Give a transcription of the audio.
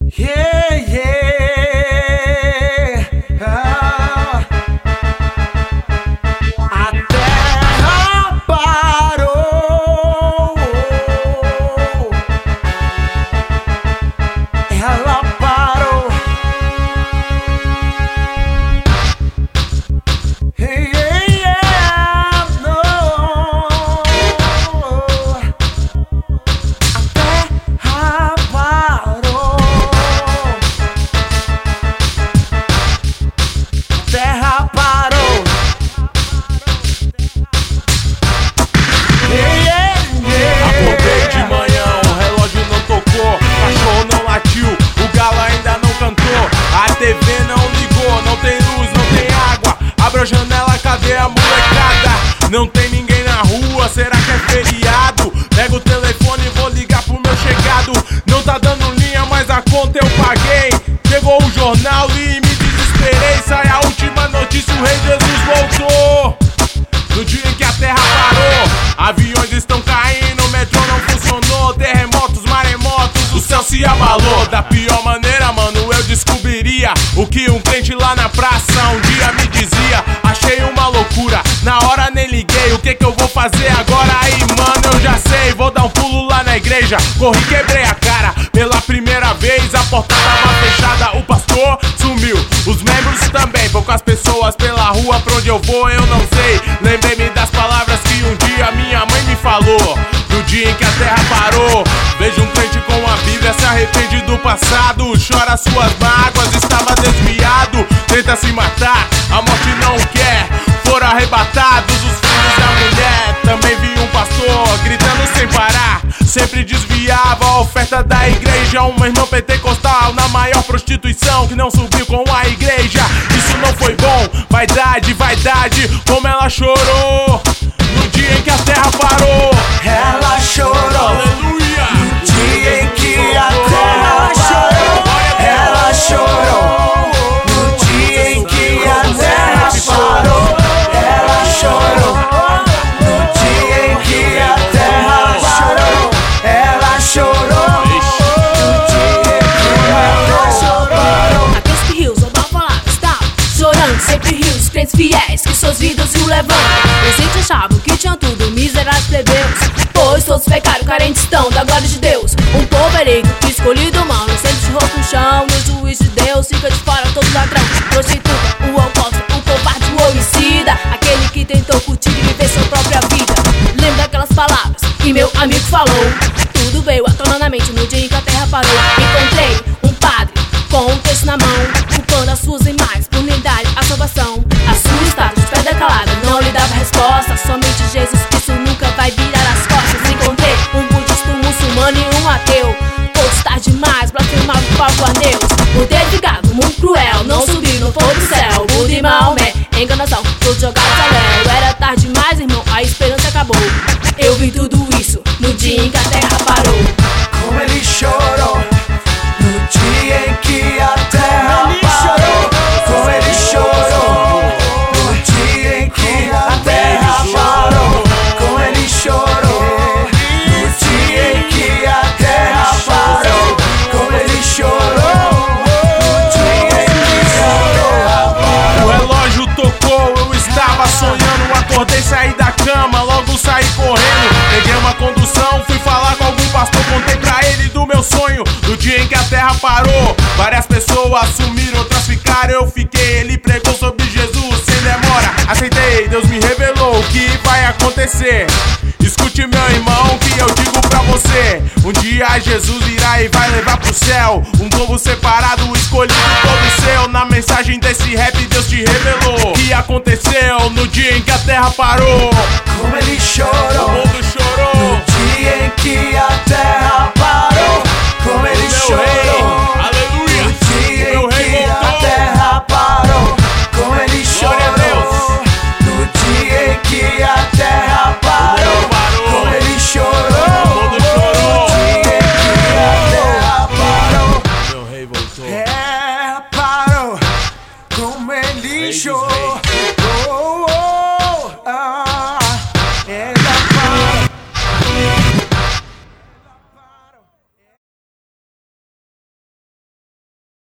Yeah, yeah. A terra parou. Ela parou. Hey, yeah, yeah. No. A terra parou. Terra parou. Yeah, yeah, yeah. Acordei de manhã, o relógio não tocou, cachorro não latiu, o galo ainda não cantou, a TV não ligou, não tem luz, não tem água. Abra a janela, cadê a molecada? Não tem ninguém na rua, será que é feriado? Pego o telefone e vou ligar pro meu chegado. Não tá dando linha, mas a conta eu paguei. Chegou o jornal e me desesperei. Sai a última notícia, o Rei Jesus voltou. No dia em que a terra parou, aviões estão caindo, o metrô não funcionou, terremotos, maremotos, o céu se abalou. Da pior maneira, mano, eu descobriria o que um crente lá na praça um dia me dizia. Achei uma loucura, na hora nem liguei, o que eu vou fazer agora? Aí, mano, eu já sei, vou dar um pulo lá na igreja. Corri, quebrei a cara, pela primeira vez, a porta tava fechada, o pastor sumiu, os membros também, poucas pessoas pela rua, pra onde eu vou eu não sei. Lembrei-me das palavras que um dia minha mãe me falou. No dia em que a terra parou, vejo um crente com a Bíblia, se arrepende do passado, chora suas mágoas, estava desviado, tenta se matar, a morte não quer, foram arrebatados os filhos da mulher. Também vi um pastor gritando sem parar, sempre desviava a oferta da igreja. Uma irmã pentecostal na maior prostituição, que não subiu com a igreja. Isso não foi bom, vaidade, vaidade, como ela chorou no dia em que a terra parou. Ela chorou. Aleluia. No dia em que a terra parou. Ela chorou. No dia em que a terra parou. Ela chorou. No dia em que a terra parou. Ela chorou. No dia em que a terra parou. Aqueles que rios ou mal falados estavam chorando, sempre rios, crentes fiéis que suas vidas o levam. Os índios achavam que tinham tudo, miseráveis plebeus, pois todos pecaram, carentes estão da glória de Deus. Um povo eleito, escolhido mal, não sente de rosto no chão. No juiz de Deus fica de fora todo ladrão, prostituta, o alcoólatra, o covarde, o homicida, aquele que tentou curtir e viver sua própria vida. Lembra daquelas palavras que meu amigo falou? Tudo veio à tona na mente no dia em que a terra parou. Encontrei um padre com um texto na mão, culpando as suas imagens por nem dar a salvação. Assustado, de pedra calada, não lhe dava resposta. Somente Jesus Cristo nunca vai virar as costas. Encontrei um budista, um muçulmano e um ateu, todos tarde demais, blasfemavam para Deus. Por ter ficado no mundo cruel, não subiu no fogo do céu. Buda e Maomé, enganação, todos jogados a léu. Era tarde demais, irmão, a esperança acabou. Eu vi tudo isso no dia em que a terra parou. Como ele chorou. No dia em que a terra parou. Como ele chorou. No dia em que a terra parou. Como ele chorou. No dia em que a terra parou. Como ele chorou. No dia em que a terra parou. O relógio tocou, eu estava sonhando, acordei, saí da cama, logo saí correndo. Peguei uma condução, fui falar com algum pastor, contei pra ele do meu sonho. No dia em que a terra parou, várias pessoas sumiram, outras ficaram, eu fiquei. Ele pregou sobre Jesus sem demora, aceitei, Deus me revelou o que vai acontecer. Escute, meu irmão, que eu digo pra você: um dia Jesus irá e vai levar pro céu um povo separado, escolhido todo seu. Na mensagem desse rap Deus te revelou o que aconteceu no dia em que a terra parou. Como ele O chorou. mundo chorou. No dia em que